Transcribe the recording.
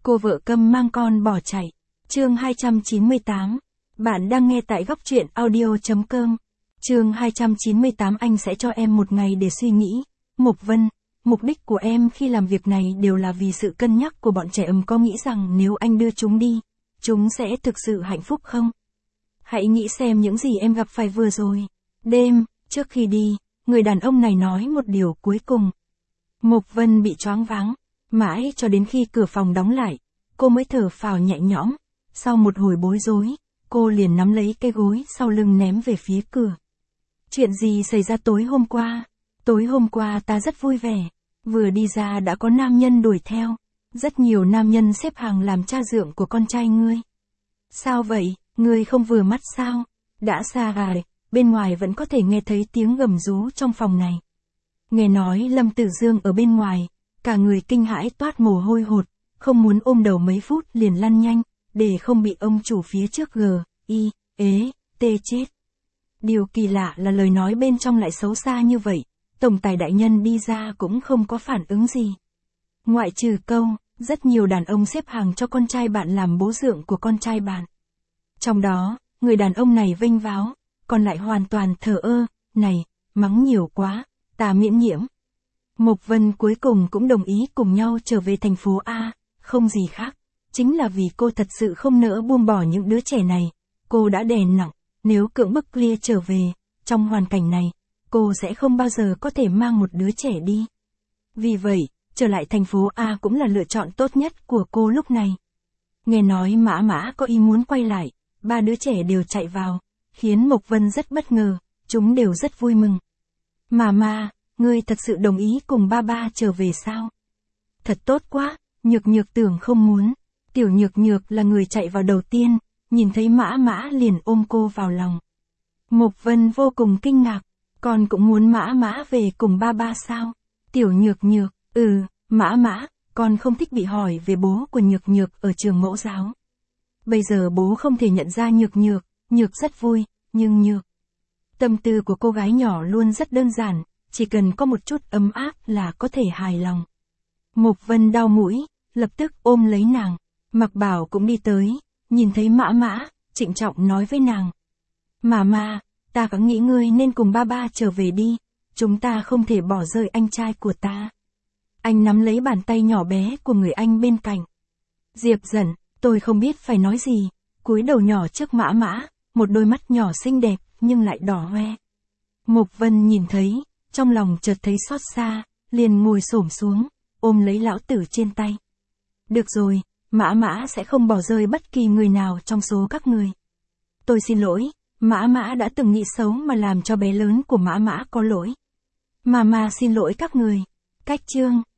Cô vợ câm mang con bỏ chạy. Chương 298. Bạn đang nghe tại góc truyện audio.com. Chương 298. Anh sẽ cho em một ngày để suy nghĩ. Mộc Vân, mục đích của em khi làm việc này đều là vì sự cân nhắc của bọn trẻ. Có nghĩ rằng nếu anh đưa chúng đi, chúng sẽ thực sự hạnh phúc không? Hãy nghĩ xem những gì em gặp phải vừa rồi. Đêm, trước khi đi, người đàn ông này nói một điều cuối cùng. Mộc Vân bị choáng váng, mãi cho đến khi cửa phòng đóng lại, cô mới thở phào nhẹ nhõm. Sau một hồi bối rối, cô liền nắm lấy cái gối sau lưng ném về phía cửa. Chuyện gì xảy ra tối hôm qua? Tối hôm qua ta rất vui vẻ, vừa đi ra đã có nam nhân đuổi theo, rất nhiều nam nhân xếp hàng làm cha dượng của con trai ngươi. Sao vậy, ngươi không vừa mắt sao? Đã xa rồi, bên ngoài vẫn có thể nghe thấy tiếng gầm rú trong phòng này. Nghe nói Lâm Tử Dương ở bên ngoài, cả người kinh hãi toát mồ hôi hột, không muốn ôm đầu mấy phút liền lăn nhanh, để không bị ông chủ phía trước tê chết. Điều kỳ lạ là lời nói bên trong lại xấu xa như vậy, tổng tài đại nhân đi ra cũng không có phản ứng gì. Ngoại trừ câu, rất nhiều đàn ông xếp hàng cho con trai bạn làm bố dượng của con trai bạn. Trong đó, người đàn ông này vênh váo, còn lại hoàn toàn thờ ơ, này, mắng nhiều quá, ta miễn nhiễm. Mộc Vân cuối cùng cũng đồng ý cùng nhau trở về thành phố A, không gì khác, chính là vì cô thật sự không nỡ buông bỏ những đứa trẻ này, cô đã đè nặng, nếu cưỡng bức Clear trở về, trong hoàn cảnh này, cô sẽ không bao giờ có thể mang một đứa trẻ đi. Vì vậy, trở lại thành phố A cũng là lựa chọn tốt nhất của cô lúc này. Nghe nói Mã Mã có ý muốn quay lại, ba đứa trẻ đều chạy vào, khiến Mộc Vân rất bất ngờ, chúng đều rất vui mừng. Mama, ngươi thật sự đồng ý cùng ba trở về sao? Thật tốt quá, Nhược Nhược tưởng không muốn. Tiểu Nhược Nhược là người chạy vào đầu tiên, nhìn thấy Mã Mã liền ôm cô vào lòng. Mộc Vân vô cùng kinh ngạc, con cũng muốn Mã Mã về cùng ba sao? Tiểu Nhược Nhược, Mã Mã, con không thích bị hỏi về bố của Nhược Nhược ở trường mẫu giáo. Bây giờ bố không thể nhận ra Nhược Nhược, Nhược rất vui, nhưng Nhược. Tâm tư của cô gái nhỏ luôn rất đơn giản, chỉ cần có một chút ấm áp là có thể hài lòng. Mộc Vân đau mũi, lập tức ôm lấy nàng. Mạc Bảo cũng đi tới, nhìn thấy Mã Mã, trịnh trọng nói với nàng. Mama, ta có nghĩ ngươi nên cùng ba trở về đi, chúng ta không thể bỏ rơi anh trai của ta. Anh nắm lấy bàn tay nhỏ bé của người anh bên cạnh. Diệp Dận, tôi không biết phải nói gì, cúi đầu nhỏ trước Mã Mã, một đôi mắt nhỏ xinh đẹp nhưng lại đỏ hoe. Mộc Vân nhìn thấy, trong lòng chợt thấy xót xa, liền ngồi xổm xuống, ôm lấy lão tử trên tay. Được rồi, Mã Mã sẽ không bỏ rơi bất kỳ người nào trong số các người. Tôi xin lỗi, Mã Mã đã từng nghĩ xấu mà làm cho bé lớn của Mã Mã có lỗi. Mama xin lỗi các người. Cách chương